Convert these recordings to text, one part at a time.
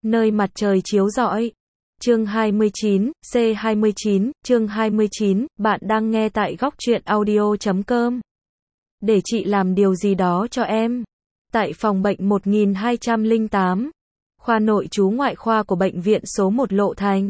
Nơi mặt trời chiếu rọi. Chương 29, C29, chương 29, bạn đang nghe tại góc truyện audio.com. Để chị làm điều gì đó cho em. Tại phòng bệnh 1208, khoa nội trú ngoại khoa của bệnh viện số 1 Lộ Thành.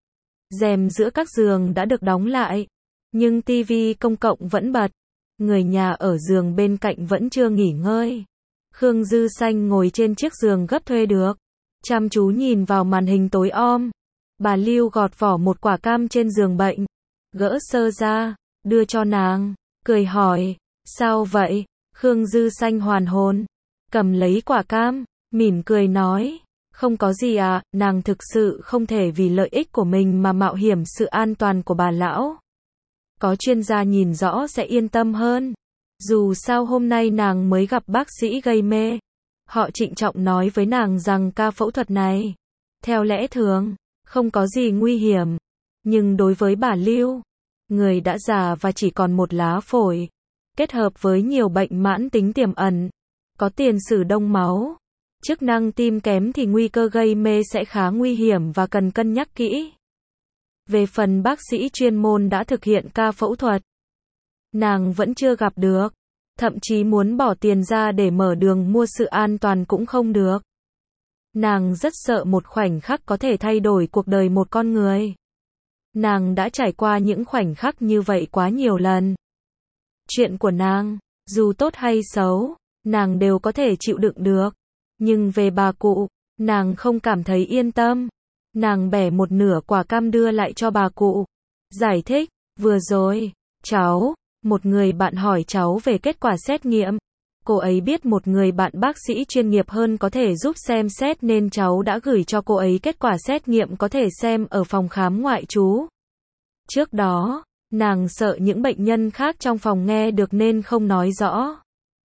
Rèm giữa các giường đã được đóng lại, nhưng tivi công cộng vẫn bật. Người nhà ở giường bên cạnh vẫn chưa nghỉ ngơi. Khương Dư Xanh ngồi trên chiếc giường gấp thuê được, chăm chú nhìn vào màn hình tối om. Bà Lưu gọt vỏ một quả cam trên giường bệnh, gỡ sơ ra, đưa cho nàng, cười hỏi, sao vậy? Khương Dư Xanh hoàn hồn, cầm lấy quả cam, mỉm cười nói, không có gì à, nàng thực sự không thể vì lợi ích của mình mà mạo hiểm sự an toàn của bà lão. Có chuyên gia nhìn rõ sẽ yên tâm hơn. Dù sao hôm nay nàng mới gặp bác sĩ gây mê. Họ trịnh trọng nói với nàng rằng ca phẫu thuật này, theo lẽ thường, không có gì nguy hiểm. Nhưng đối với bà Lưu, người đã già và chỉ còn một lá phổi, kết hợp với nhiều bệnh mãn tính tiềm ẩn, có tiền sử đông máu, chức năng tim kém thì nguy cơ gây mê sẽ khá nguy hiểm và cần cân nhắc kỹ. Về phần bác sĩ chuyên môn đã thực hiện ca phẫu thuật, nàng vẫn chưa gặp được, thậm chí muốn bỏ tiền ra để mở đường mua sự an toàn cũng không được. Nàng rất sợ một khoảnh khắc có thể thay đổi cuộc đời một con người. Nàng đã trải qua những khoảnh khắc như vậy quá nhiều lần. Chuyện của nàng, dù tốt hay xấu, nàng đều có thể chịu đựng được. Nhưng về bà cụ, nàng không cảm thấy yên tâm. Nàng bẻ một nửa quả cam đưa lại cho bà cụ. Giải thích, vừa rồi, một người bạn hỏi cháu về kết quả xét nghiệm. Cô ấy biết một người bạn bác sĩ chuyên nghiệp hơn có thể giúp xem xét nên cháu đã gửi cho cô ấy kết quả xét nghiệm có thể xem ở phòng khám ngoại trú. Trước đó, nàng sợ những bệnh nhân khác trong phòng nghe được nên không nói rõ.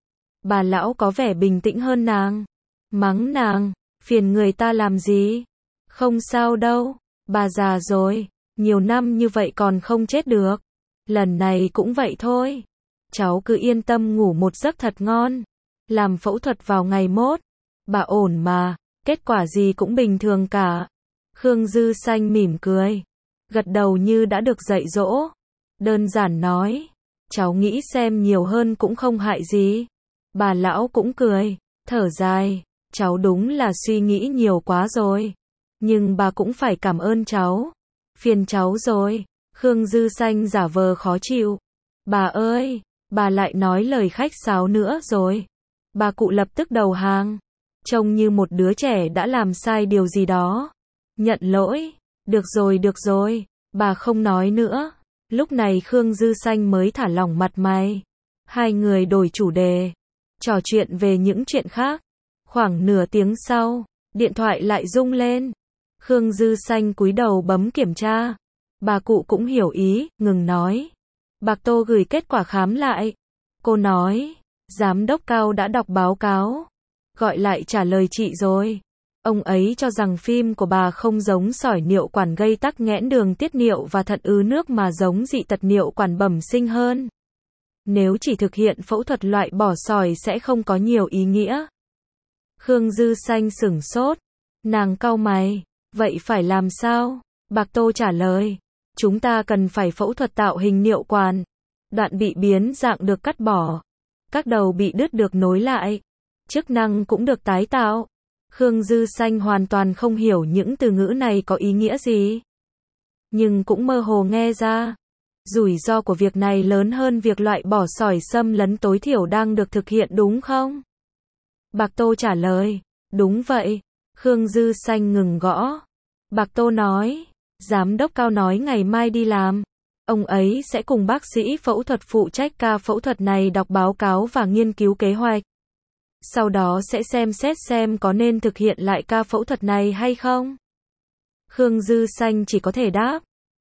Bà lão có vẻ bình tĩnh hơn nàng. Mắng nàng, phiền người ta làm gì? Không sao đâu, bà già rồi, nhiều năm như vậy còn không chết được. Lần này cũng vậy thôi. Cháu cứ yên tâm ngủ một giấc thật ngon. Làm phẫu thuật vào ngày mốt. Bà ổn mà, kết quả gì cũng bình thường cả. Khương Dư Xanh mỉm cười, gật đầu như đã được dạy dỗ. Đơn giản nói, cháu nghĩ xem nhiều hơn cũng không hại gì. Bà lão cũng cười, thở dài, cháu đúng là suy nghĩ nhiều quá rồi. Nhưng bà cũng phải cảm ơn cháu. Phiền cháu rồi. Khương Dư Xanh giả vờ khó chịu. Bà ơi, bà lại nói lời khách sáo nữa rồi. Bà cụ lập tức đầu hàng, trông như một đứa trẻ đã làm sai điều gì đó. Nhận lỗi, được rồi, bà không nói nữa. Lúc này Khương Dư Xanh mới thả lỏng mặt mày. Hai người đổi chủ đề, trò chuyện về những chuyện khác. Khoảng nửa tiếng sau, điện thoại lại rung lên. Khương Dư Xanh cúi đầu bấm kiểm tra. Bà cụ cũng hiểu ý, ngừng nói. Bác Tô gửi kết quả khám lại. Cô nói, giám đốc Cao đã đọc báo cáo, gọi lại trả lời chị rồi. Ông ấy cho rằng phim của bà không giống sỏi niệu quản gây tắc nghẽn đường tiết niệu và thận ứ nước mà giống dị tật niệu quản bẩm sinh hơn. Nếu chỉ thực hiện phẫu thuật loại bỏ sỏi sẽ không có nhiều ý nghĩa. Khương Dư Xanh sửng sốt. Nàng cau mày. Vậy phải làm sao? Bác Tô trả lời. Chúng ta cần phải phẫu thuật tạo hình niệu quản. Đoạn bị biến dạng được cắt bỏ. Các đầu bị đứt được nối lại. Chức năng cũng được tái tạo. Khương Dư Xanh hoàn toàn không hiểu những từ ngữ này có ý nghĩa gì. Nhưng cũng mơ hồ nghe ra. Rủi ro của việc này lớn hơn việc loại bỏ sỏi xâm lấn tối thiểu đang được thực hiện đúng không? Bác Tô trả lời. Đúng vậy. Khương Dư Xanh ngừng gõ. Bác Tô nói. Giám đốc Cao nói ngày mai đi làm. Ông ấy sẽ cùng bác sĩ phẫu thuật phụ trách ca phẫu thuật này đọc báo cáo và nghiên cứu kế hoạch. Sau đó sẽ xem xét xem có nên thực hiện lại ca phẫu thuật này hay không. Khương Dư Xanh chỉ có thể đáp.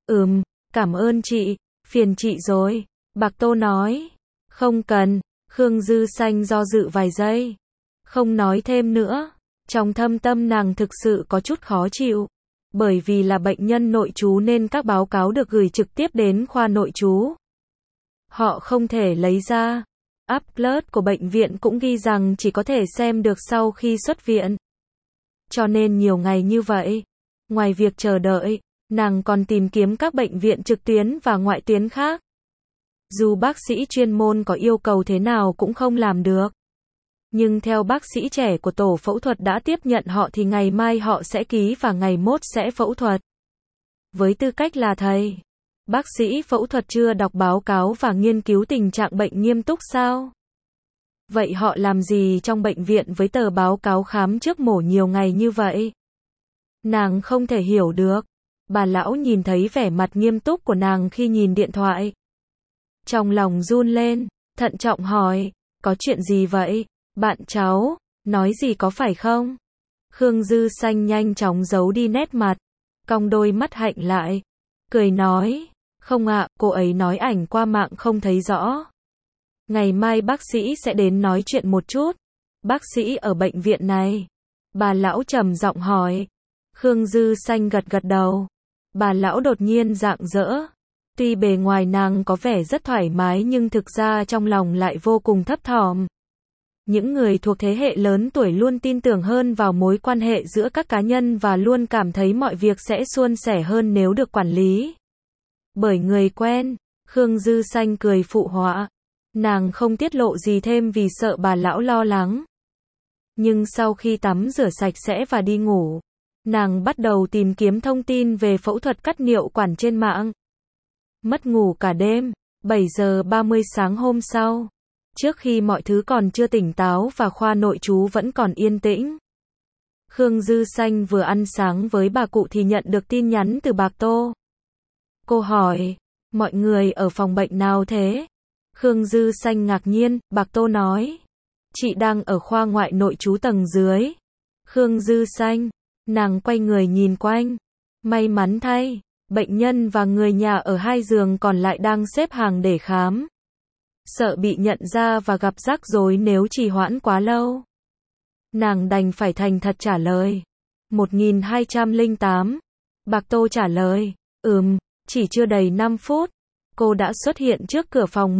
Cảm ơn chị, phiền chị rồi. Bác Tô nói. Không cần. Khương Dư Xanh do dự vài giây, không nói thêm nữa. Trong thâm tâm nàng thực sự có chút khó chịu. Bởi vì là bệnh nhân nội trú nên các báo cáo được gửi trực tiếp đến khoa nội trú. Họ không thể lấy ra. Upload của bệnh viện cũng ghi rằng chỉ có thể xem được sau khi xuất viện. Cho nên nhiều ngày như vậy, ngoài việc chờ đợi, nàng còn tìm kiếm các bệnh viện trực tuyến và ngoại tuyến khác. Dù bác sĩ chuyên môn có yêu cầu thế nào cũng không làm được. Nhưng theo bác sĩ trẻ của tổ phẫu thuật đã tiếp nhận họ thì ngày mai họ sẽ ký và ngày mốt sẽ phẫu thuật. Với tư cách là thầy, bác sĩ phẫu thuật chưa đọc báo cáo và nghiên cứu tình trạng bệnh nghiêm túc sao? Vậy họ làm gì trong bệnh viện với tờ báo cáo khám trước mổ nhiều ngày như vậy? Nàng không thể hiểu được. Bà lão nhìn thấy vẻ mặt nghiêm túc của nàng khi nhìn điện thoại. Trong lòng run lên, thận trọng hỏi, có chuyện gì vậy? Bạn cháu, nói gì có phải không? Khương Dư Xanh nhanh chóng giấu đi nét mặt, cong đôi mắt hạnh lại, cười nói, không ạ, cô ấy nói ảnh qua mạng không thấy rõ. Ngày mai bác sĩ sẽ đến nói chuyện một chút. Bác sĩ ở bệnh viện này. Bà lão trầm giọng hỏi. Khương Dư Xanh gật gật đầu. Bà lão đột nhiên rạng rỡ. Tuy bề ngoài nàng có vẻ rất thoải mái nhưng thực ra trong lòng lại vô cùng thấp thỏm. Những người thuộc thế hệ lớn tuổi luôn tin tưởng hơn vào mối quan hệ giữa các cá nhân và luôn cảm thấy mọi việc sẽ suôn sẻ hơn nếu được quản lý bởi người quen. Khương Dư Xanh cười phụ họa. Nàng không tiết lộ gì thêm vì sợ bà lão lo lắng. Nhưng sau khi tắm rửa sạch sẽ và đi ngủ, nàng bắt đầu tìm kiếm thông tin về phẫu thuật cắt niệu quản trên mạng. Mất ngủ cả đêm, 7 giờ 30 sáng hôm sau. Trước khi mọi thứ còn chưa tỉnh táo và khoa nội trú vẫn còn yên tĩnh. Khương Dư Xanh vừa ăn sáng với bà cụ thì nhận được tin nhắn từ Bạc Tô. Cô hỏi, mọi người ở phòng bệnh nào thế? Khương Dư Xanh ngạc nhiên, Bạc Tô nói. Chị đang ở khoa ngoại nội trú tầng dưới. Khương Dư Xanh, nàng quay người nhìn quanh. May mắn thay, bệnh nhân và người nhà ở 2 giường còn lại đang xếp hàng để khám. Sợ bị nhận ra và gặp rắc rối nếu trì hoãn quá lâu. Nàng đành phải thành thật trả lời. 1208. Bạc Tô trả lời. Chỉ chưa đầy 5 phút. Cô đã xuất hiện trước cửa phòng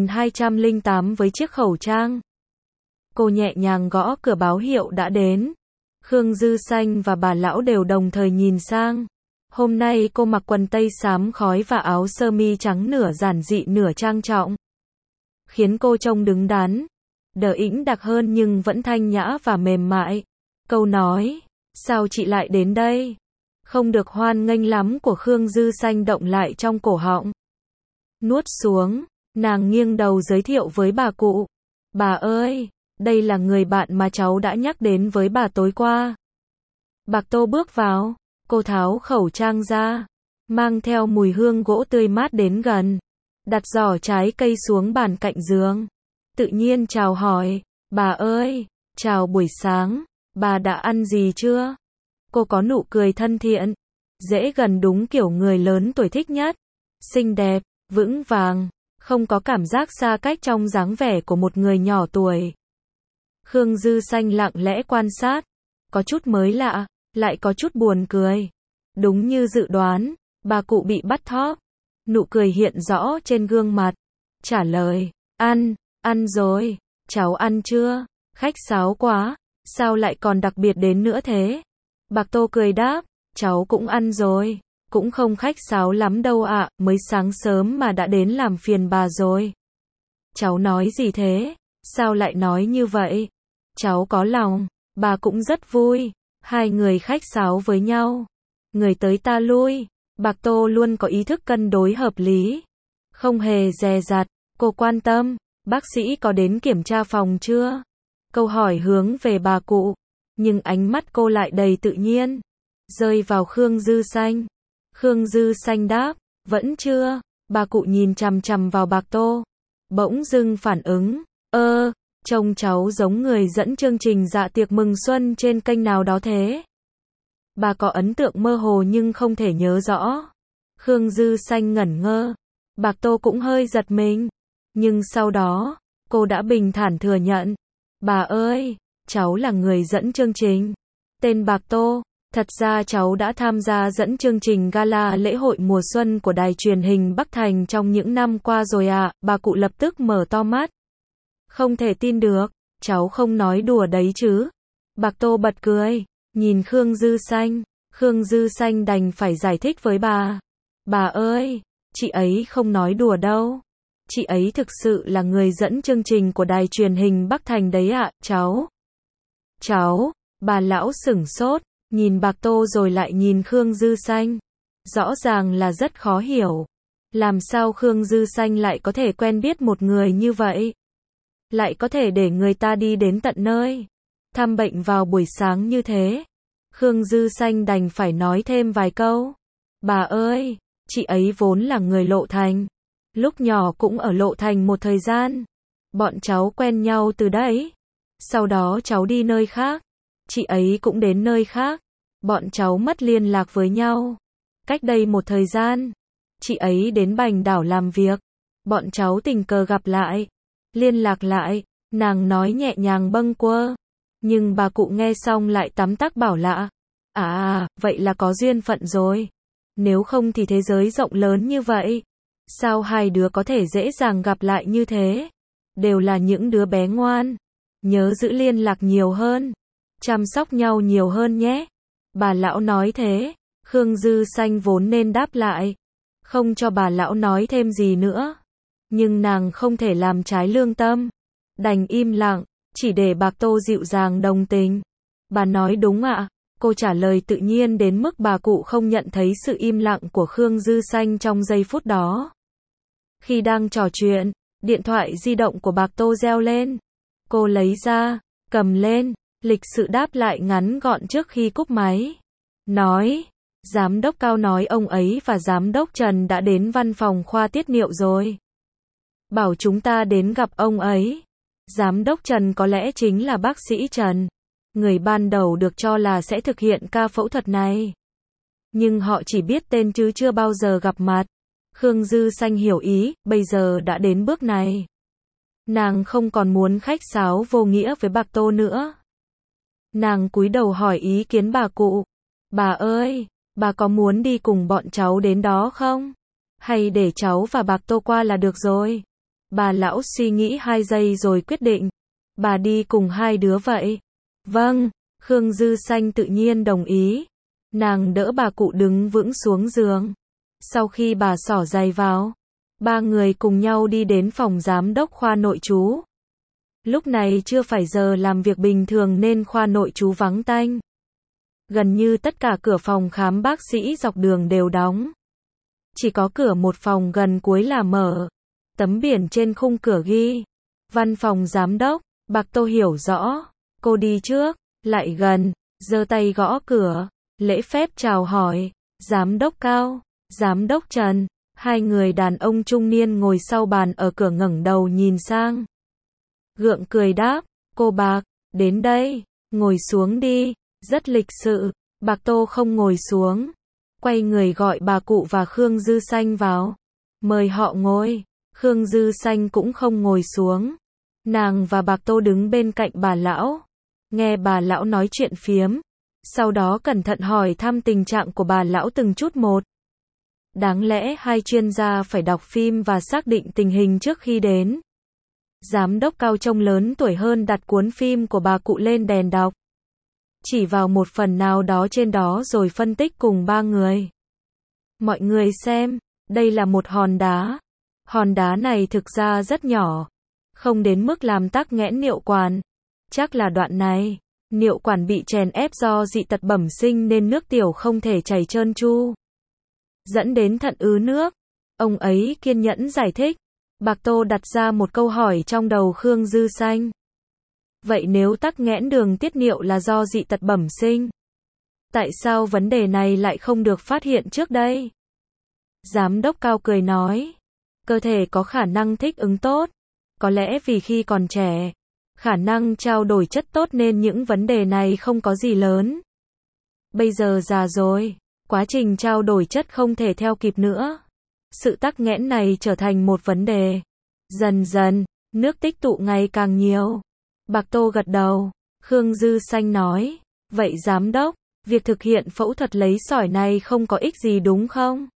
1208 với chiếc khẩu trang. Cô nhẹ nhàng gõ cửa báo hiệu đã đến. Khương Dư Xanh và bà lão đều đồng thời nhìn sang. Hôm nay cô mặc quần tây xám khói và áo sơ mi trắng nửa giản dị nửa trang trọng. Khiến cô trông đứng đắn, đờ ĩnh đặc hơn nhưng vẫn thanh nhã và mềm mại. Câu nói, sao chị lại đến đây? Không được hoan nghênh lắm của Khương Dư Xanh động lại trong cổ họng. Nuốt xuống, nàng nghiêng đầu giới thiệu với bà cụ. Bà ơi, đây là người bạn mà cháu đã nhắc đến với bà tối qua. Bạc Tô bước vào, cô tháo khẩu trang ra, mang theo mùi hương gỗ tươi mát đến gần. Đặt giỏ trái cây xuống bàn cạnh giường. Tự nhiên chào hỏi, bà ơi, chào buổi sáng, bà đã ăn gì chưa? Cô có nụ cười thân thiện, dễ gần đúng kiểu người lớn tuổi thích nhất. Xinh đẹp, vững vàng, không có cảm giác xa cách trong dáng vẻ của một người nhỏ tuổi. Khương Dư Xanh lặng lẽ quan sát, có chút mới lạ, lại có chút buồn cười. Đúng như dự đoán, bà cụ bị bắt thóp. Nụ cười hiện rõ trên gương mặt. Trả lời, ăn rồi, cháu ăn chưa? Khách sáo quá, sao lại còn đặc biệt đến nữa thế? Bạc Tô cười đáp, cháu cũng ăn rồi, cũng không khách sáo lắm đâu ạ, mới sáng sớm mà đã đến làm phiền bà rồi. Cháu nói gì thế? Sao lại nói như vậy? Cháu có lòng, bà cũng rất vui, 2 người khách sáo với nhau. Người tới ta lui. Bạc Tô luôn có ý thức cân đối hợp lý. Không hề dè dặt, cô quan tâm, bác sĩ có đến kiểm tra phòng chưa? Câu hỏi hướng về bà cụ, nhưng ánh mắt cô lại đầy tự nhiên, rơi vào Khương Dư Xanh. Khương Dư Xanh đáp, vẫn chưa. Bà cụ nhìn chằm chằm vào Bạc Tô, bỗng dưng phản ứng, trông cháu giống người dẫn chương trình dạ tiệc mừng xuân trên kênh nào đó thế. Bà có ấn tượng mơ hồ nhưng không thể nhớ rõ. Khương Dư Xanh ngẩn ngơ. Bạc Tô cũng hơi giật mình. Nhưng sau đó, cô đã bình thản thừa nhận. Bà ơi, cháu là người dẫn chương trình. Tên Bạc Tô, thật ra cháu đã tham gia dẫn chương trình gala lễ hội mùa xuân của đài truyền hình Bắc Thành trong những năm qua rồi ạ. Bà cụ lập tức mở to mắt. Không thể tin được, cháu không nói đùa đấy chứ. Bạc Tô bật cười. Nhìn Khương Dư Xanh đành phải giải thích với bà. Bà ơi, chị ấy không nói đùa đâu. Chị ấy thực sự là người dẫn chương trình của đài truyền hình Bắc Thành đấy ạ, cháu, bà lão sửng sốt, nhìn Bạc Tô rồi lại nhìn Khương Dư Xanh. Rõ ràng là rất khó hiểu. Làm sao Khương Dư Xanh lại có thể quen biết một người như vậy? Lại có thể để người ta đi đến tận nơi thăm bệnh vào buổi sáng như thế? Khương Dư Xanh đành phải nói thêm vài câu. Bà ơi, chị ấy vốn là người Lộ Thành. Lúc nhỏ cũng ở Lộ Thành một thời gian. Bọn cháu quen nhau từ đấy. Sau đó cháu đi nơi khác. Chị ấy cũng đến nơi khác. Bọn cháu mất liên lạc với nhau. Cách đây một thời gian, chị ấy đến Bành Đảo làm việc. Bọn cháu tình cờ gặp lại. Liên lạc lại, nàng nói nhẹ nhàng bâng quơ. Nhưng bà cụ nghe xong lại tắm tắc bảo lạ. Vậy là có duyên phận rồi. Nếu không thì thế giới rộng lớn như vậy. Sao hai đứa có thể dễ dàng gặp lại như thế? Đều là những đứa bé ngoan. Nhớ giữ liên lạc nhiều hơn. Chăm sóc nhau nhiều hơn nhé. Bà lão nói thế. Khương Dư Xanh vốn nên đáp lại. Không cho bà lão nói thêm gì nữa. Nhưng nàng không thể làm trái lương tâm. Đành im lặng, chỉ để Bạc Tô dịu dàng đồng tình. Bà nói đúng ạ. Cô trả lời tự nhiên đến mức bà cụ không nhận thấy sự im lặng của Khương Dư Xanh trong giây phút đó. Khi đang trò chuyện, điện thoại di động của Bạc Tô reo lên. Cô lấy ra, cầm lên, lịch sự đáp lại ngắn gọn trước khi cúp máy. Nói, Giám đốc Cao nói ông ấy và Giám đốc Trần đã đến văn phòng khoa tiết niệu rồi. Bảo chúng ta đến gặp ông ấy. Giám đốc Trần có lẽ chính là bác sĩ Trần. Người ban đầu được cho là sẽ thực hiện ca phẫu thuật này. Nhưng họ chỉ biết tên chứ chưa bao giờ gặp mặt. Khương Dư Xanh hiểu ý, bây giờ đã đến bước này. Nàng không còn muốn khách sáo vô nghĩa với Bạc Tô nữa. Nàng cúi đầu hỏi ý kiến bà cụ. Bà ơi, bà có muốn đi cùng bọn cháu đến đó không? Hay để cháu và Bạc Tô qua là được rồi? Bà lão suy nghĩ 2 giây rồi quyết định. Bà đi cùng hai đứa vậy. Vâng, Khương Dư Xanh tự nhiên đồng ý. Nàng đỡ bà cụ đứng vững xuống giường. Sau khi bà xỏ giày vào, ba người cùng nhau đi đến phòng giám đốc khoa nội trú. Lúc này chưa phải giờ làm việc bình thường nên khoa nội trú vắng tanh. Gần như tất cả cửa phòng khám bác sĩ dọc đường đều đóng. Chỉ có cửa một phòng gần cuối là mở. Tấm biển trên khung cửa ghi Văn phòng giám đốc. Bạc Tô hiểu rõ. Cô đi trước, lại gần, giơ tay gõ cửa, lễ phép chào hỏi. Giám đốc Cao, Giám đốc Trần. Hai người đàn ông trung niên ngồi sau bàn ở cửa ngẩng đầu nhìn sang. Gượng cười đáp, cô Bạc, đến đây, ngồi xuống đi. Rất lịch sự. Bạc Tô không ngồi xuống. Quay người gọi bà cụ và Khương Dư Xanh vào. Mời họ ngồi. Khương Dư Xanh cũng không ngồi xuống. Nàng và Bạc Tô đứng bên cạnh bà lão. Nghe bà lão nói chuyện phiếm. Sau đó cẩn thận hỏi thăm tình trạng của bà lão từng chút một. Đáng lẽ hai chuyên gia phải đọc phim và xác định tình hình trước khi đến. Giám đốc Cao trông lớn tuổi hơn đặt cuốn phim của bà cụ lên đèn đọc. Chỉ vào một phần nào đó trên đó rồi phân tích cùng ba người. Mọi người xem, đây là một hòn đá. Hòn đá này thực ra rất nhỏ. Không đến mức làm tắc nghẽn niệu quản. Chắc là đoạn này. Niệu quản bị chèn ép do dị tật bẩm sinh nên nước tiểu không thể chảy trơn tru. Dẫn đến thận ứ nước. Ông ấy kiên nhẫn giải thích. Bạc Tô đặt ra một câu hỏi trong đầu Khương Dư Xanh. Vậy nếu tắc nghẽn đường tiết niệu là do dị tật bẩm sinh, tại sao vấn đề này lại không được phát hiện trước đây? Giám đốc Cao cười nói, cơ thể có khả năng thích ứng tốt. Có lẽ vì khi còn trẻ, khả năng trao đổi chất tốt nên những vấn đề này không có gì lớn. Bây giờ già rồi, quá trình trao đổi chất không thể theo kịp nữa. Sự tắc nghẽn này trở thành một vấn đề. Dần dần, nước tích tụ ngày càng nhiều. Bạc Tô gật đầu. Khương Dư Xanh nói, vậy giám đốc, việc thực hiện phẫu thuật lấy sỏi này không có ích gì đúng không?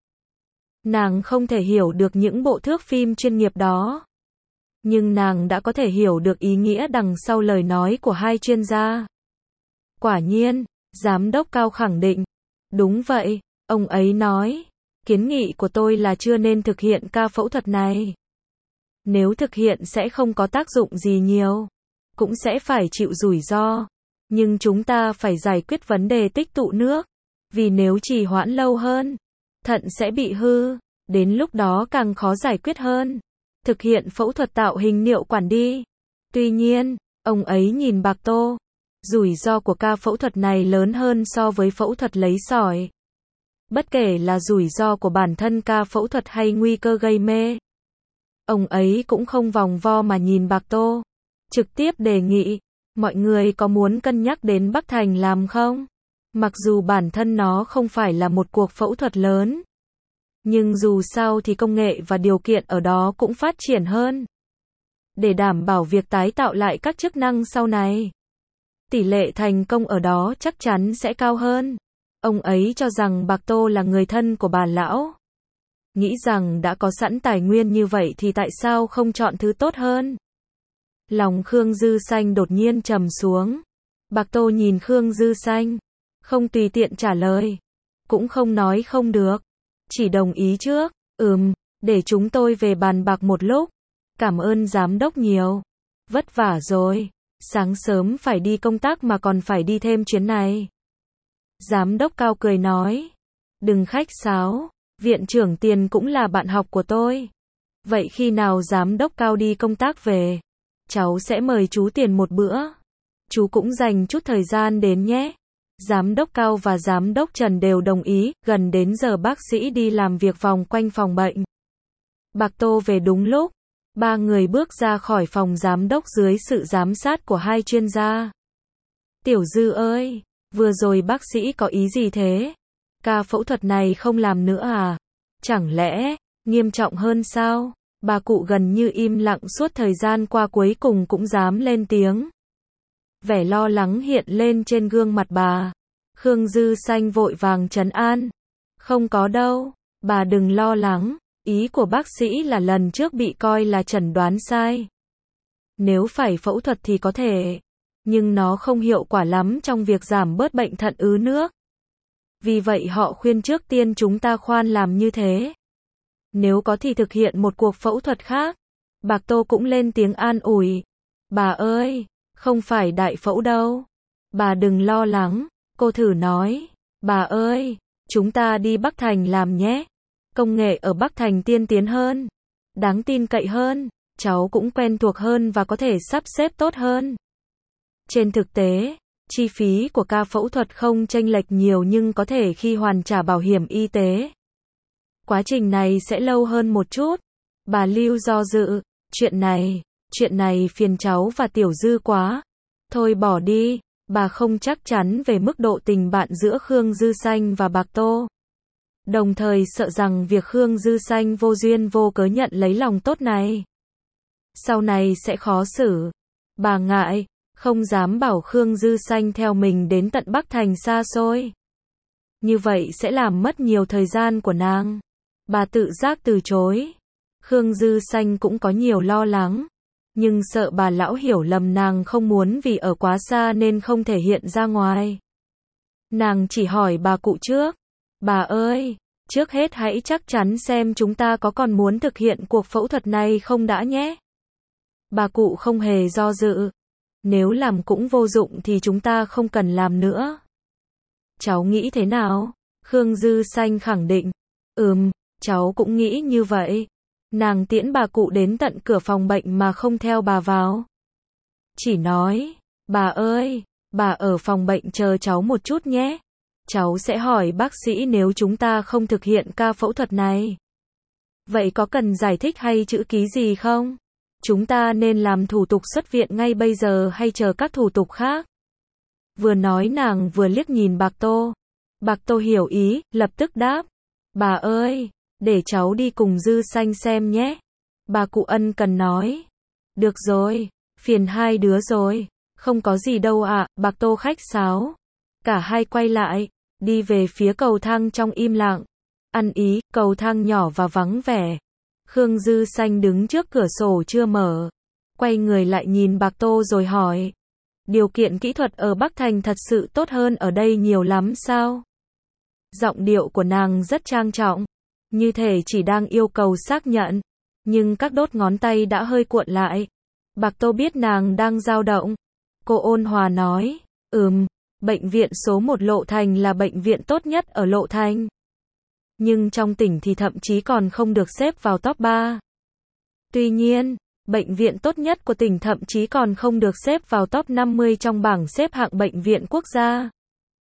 Nàng không thể hiểu được những bộ thước phim chuyên nghiệp đó. Nhưng nàng đã có thể hiểu được ý nghĩa đằng sau lời nói của hai chuyên gia. Quả nhiên, Giám đốc Cao khẳng định. Đúng vậy, ông ấy nói. Kiến nghị của tôi là chưa nên thực hiện ca phẫu thuật này. Nếu thực hiện sẽ không có tác dụng gì nhiều. Cũng sẽ phải chịu rủi ro. Nhưng chúng ta phải giải quyết vấn đề tích tụ nước. Vì nếu trì hoãn lâu hơn, thận sẽ bị hư. Đến lúc đó càng khó giải quyết hơn. Thực hiện phẫu thuật tạo hình niệu quản đi. Tuy nhiên, ông ấy nhìn Bạc Tô. Rủi ro của ca phẫu thuật này lớn hơn so với phẫu thuật lấy sỏi. Bất kể là rủi ro của bản thân ca phẫu thuật hay nguy cơ gây mê. Ông ấy cũng không vòng vo mà nhìn Bạc Tô. Trực tiếp đề nghị, mọi người có muốn cân nhắc đến Bắc Thành làm không? Mặc dù bản thân nó không phải là một cuộc phẫu thuật lớn. Nhưng dù sao thì công nghệ và điều kiện ở đó cũng phát triển hơn. Để đảm bảo việc tái tạo lại các chức năng sau này. Tỷ lệ thành công ở đó chắc chắn sẽ cao hơn. Ông ấy cho rằng Bạc Tô là người thân của bà lão. Nghĩ rằng đã có sẵn tài nguyên như vậy thì tại sao không chọn thứ tốt hơn? Lòng Khương Dư Xanh đột nhiên trầm xuống. Bạc Tô nhìn Khương Dư Xanh. Không tùy tiện trả lời. Cũng không nói không được. Chỉ đồng ý trước. Để chúng tôi về bàn bạc một lúc. Cảm ơn giám đốc nhiều. Vất vả rồi. Sáng sớm phải đi công tác mà còn phải đi thêm chuyến này. Giám đốc Cao cười nói. Đừng khách sáo. Viện trưởng Tiền cũng là bạn học của tôi. Vậy khi nào giám đốc Cao đi công tác về, cháu sẽ mời chú Tiền một bữa. Chú cũng dành chút thời gian đến nhé. Giám đốc Cao và giám đốc Trần đều đồng ý. Gần đến giờ bác sĩ đi làm việc vòng quanh phòng bệnh. Bạc Tô về đúng lúc. Ba người bước ra khỏi phòng giám đốc dưới sự giám sát của hai chuyên gia. Tiểu Dư ơi, vừa rồi bác sĩ có ý gì thế? Ca phẫu thuật này không làm nữa à? Chẳng lẽ, nghiêm trọng hơn sao? Bà cụ gần như im lặng suốt thời gian qua cuối cùng cũng dám lên tiếng. Vẻ lo lắng hiện lên trên gương mặt bà. Khương Dư Xanh vội vàng trấn an. Không có đâu, bà đừng lo lắng. Ý của bác sĩ là lần trước bị coi là chẩn đoán sai. Nếu phải phẫu thuật thì có thể. Nhưng nó không hiệu quả lắm trong việc giảm bớt bệnh thận ứ nước. Vì vậy họ khuyên trước tiên chúng ta khoan làm như thế. Nếu có thì thực hiện một cuộc phẫu thuật khác. Bạc Tô cũng lên tiếng an ủi. Bà ơi, không phải đại phẫu đâu. Bà đừng lo lắng, cô thử nói. Bà ơi, chúng ta đi Bắc Thành làm nhé. Công nghệ ở Bắc Thành tiên tiến hơn. Đáng tin cậy hơn. Cháu cũng quen thuộc hơn và có thể sắp xếp tốt hơn. Trên thực tế, chi phí của ca phẫu thuật không chênh lệch nhiều nhưng có thể khi hoàn trả bảo hiểm y tế. Quá trình này sẽ lâu hơn một chút. Bà Lưu do dự. Chuyện này phiền cháu và Tiểu Dư quá. Thôi bỏ đi. Bà không chắc chắn về mức độ tình bạn giữa Khương Dư Xanh và Bạc Tô. Đồng thời sợ rằng việc Khương Dư Xanh vô duyên vô cớ nhận lấy lòng tốt này. Sau này sẽ khó xử. Bà ngại. Không dám bảo Khương Dư Xanh theo mình đến tận Bắc Thành xa xôi. Như vậy sẽ làm mất nhiều thời gian của nàng. Bà tự giác từ chối. Khương Dư Xanh cũng có nhiều lo lắng. Nhưng sợ bà lão hiểu lầm nàng không muốn vì ở quá xa nên không thể hiện ra ngoài. Nàng chỉ hỏi bà cụ trước. Bà ơi, trước hết hãy chắc chắn xem chúng ta có còn muốn thực hiện cuộc phẫu thuật này không đã nhé. Bà cụ không hề do dự. Nếu làm cũng vô dụng thì chúng ta không cần làm nữa. Cháu nghĩ thế nào? Khương Dư Xanh khẳng định. Cháu cũng nghĩ như vậy. Nàng tiễn bà cụ đến tận cửa phòng bệnh mà không theo bà vào. Chỉ nói, bà ơi, bà ở phòng bệnh chờ cháu một chút nhé. Cháu sẽ hỏi bác sĩ nếu chúng ta không thực hiện ca phẫu thuật này. Vậy có cần giải thích hay chữ ký gì không? Chúng ta nên làm thủ tục xuất viện ngay bây giờ hay chờ các thủ tục khác? Vừa nói nàng vừa liếc nhìn Bạc Tô. Bạc Tô hiểu ý, lập tức đáp. Bà ơi, để cháu đi cùng Dư Xanh xem nhé. Bà cụ ân cần nói. Được rồi, phiền hai đứa rồi. Không có gì đâu ạ, Bạc Tô khách sáo. Cả hai quay lại, đi về phía cầu thang trong im lặng. Ăn ý, cầu thang nhỏ và vắng vẻ. Khương Dư Xanh đứng trước cửa sổ chưa mở. Quay người lại nhìn Bạc Tô rồi hỏi. Điều kiện kỹ thuật ở Bắc Thành thật sự tốt hơn ở đây nhiều lắm sao? Giọng điệu của nàng rất trang trọng, như thể chỉ đang yêu cầu xác nhận, nhưng các đốt ngón tay đã hơi cuộn lại. Bạc Tô biết nàng đang dao động. Cô ôn hòa nói, bệnh viện số 1 Lộ Thành là bệnh viện tốt nhất ở Lộ Thành. Nhưng trong tỉnh thì thậm chí còn không được xếp vào top 3. Tuy nhiên, bệnh viện tốt nhất của tỉnh thậm chí còn không được xếp vào top 50 trong bảng xếp hạng bệnh viện quốc gia.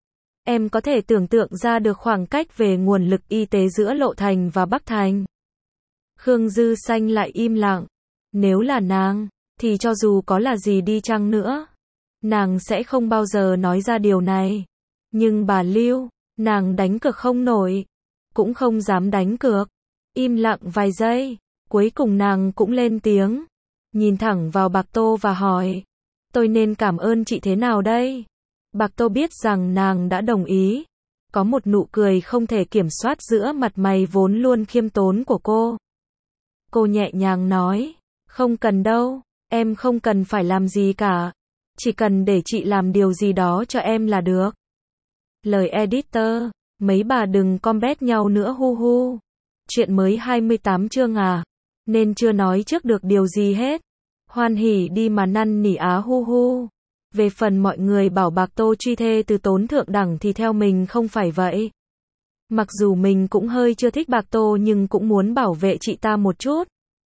Em có thể tưởng tượng ra được khoảng cách về nguồn lực y tế giữa Lộ Thành và Bắc Thành. Khương Dư Xanh lại im lặng. Nếu là nàng, thì cho dù có là gì đi chăng nữa, nàng sẽ không bao giờ nói ra điều này. Nhưng bà Lưu, nàng đánh cược không nổi, cũng không dám đánh cược. Im lặng vài giây, cuối cùng nàng cũng lên tiếng, nhìn thẳng vào Bạc Tô và hỏi, tôi nên cảm ơn chị thế nào đây? Bạc Tô biết rằng nàng đã đồng ý. Có một nụ cười không thể kiểm soát giữa mặt mày vốn luôn khiêm tốn của cô. Cô nhẹ nhàng nói, không cần đâu, em không cần phải làm gì cả. Chỉ cần để chị làm điều gì đó cho em là được. Lời editor, mấy bà đừng comment nhau nữa hu hu. Chuyện mới 28 chương à, nên chưa nói trước được điều gì hết. Hoan hỉ đi mà năn nỉ á hu hu. Về phần mọi người bảo Bạc Tô truy thê từ tốn thượng đẳng thì theo mình không phải vậy. Mặc dù mình cũng hơi chưa thích Bạc Tô nhưng cũng muốn bảo vệ chị ta một chút.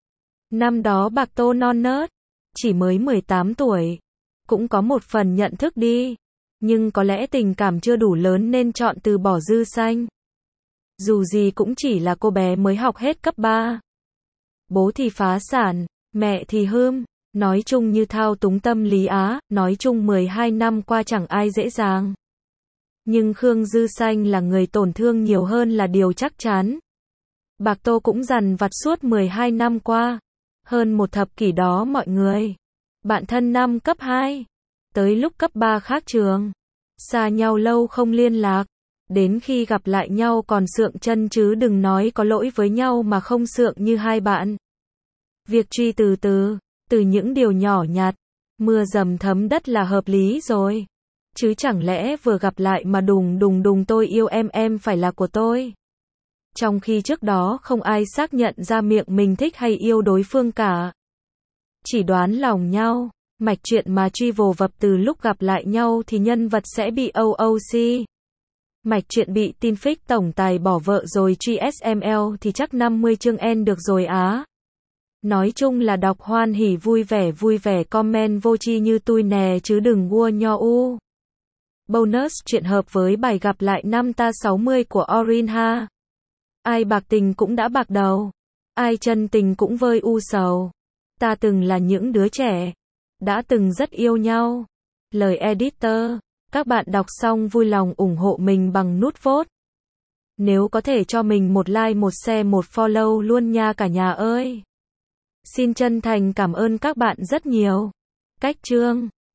Năm đó Bạc Tô non nớt, chỉ mới 18 tuổi. Cũng có một phần nhận thức đi. Nhưng có lẽ tình cảm chưa đủ lớn nên chọn từ bỏ Dư Xanh. Dù gì cũng chỉ là cô bé mới học hết cấp 3. Bố thì phá sản, mẹ thì hưm. Nói chung như thao túng tâm lý á, nói chung 12 năm qua chẳng ai dễ dàng. Nhưng Khương Dư Xanh là người tổn thương nhiều hơn là điều chắc chắn. Bạc Tô cũng dằn vặt suốt 12 năm qua. Hơn một thập kỷ đó mọi người. Bạn thân năm cấp 2. Tới lúc cấp 3 khác trường. Xa nhau lâu không liên lạc. Đến khi gặp lại nhau còn sượng chân chứ đừng nói có lỗi với nhau mà không sượng như hai bạn. Việc truy từ từ những điều nhỏ nhặt, mưa dầm thấm đất là hợp lý rồi. Chứ chẳng lẽ vừa gặp lại mà đùng đùng tôi yêu em phải là của tôi. Trong khi trước đó không ai xác nhận ra miệng mình thích hay yêu đối phương cả. Chỉ đoán lòng nhau, mạch chuyện mà truy vồ vập từ lúc gặp lại nhau thì nhân vật sẽ bị OOC. Mạch chuyện bị tin fic tổng tài bỏ vợ rồi truy SML thì chắc 50 chương end được rồi á. Nói chung là đọc hoan hỉ vui vẻ comment vô tri như tui nè chứ đừng vua nho u. Bonus chuyện hợp với bài gặp lại năm ta 60 của Orinha. Ai bạc tình cũng đã bạc đầu. Ai chân tình cũng vơi u sầu. Ta từng là những đứa trẻ. Đã từng rất yêu nhau. Lời editor. Các bạn đọc xong vui lòng ủng hộ mình bằng nút vote. Nếu có thể cho mình một like, một share, một follow luôn nha cả nhà ơi. Xin chân thành cảm ơn các bạn rất nhiều. Cách chương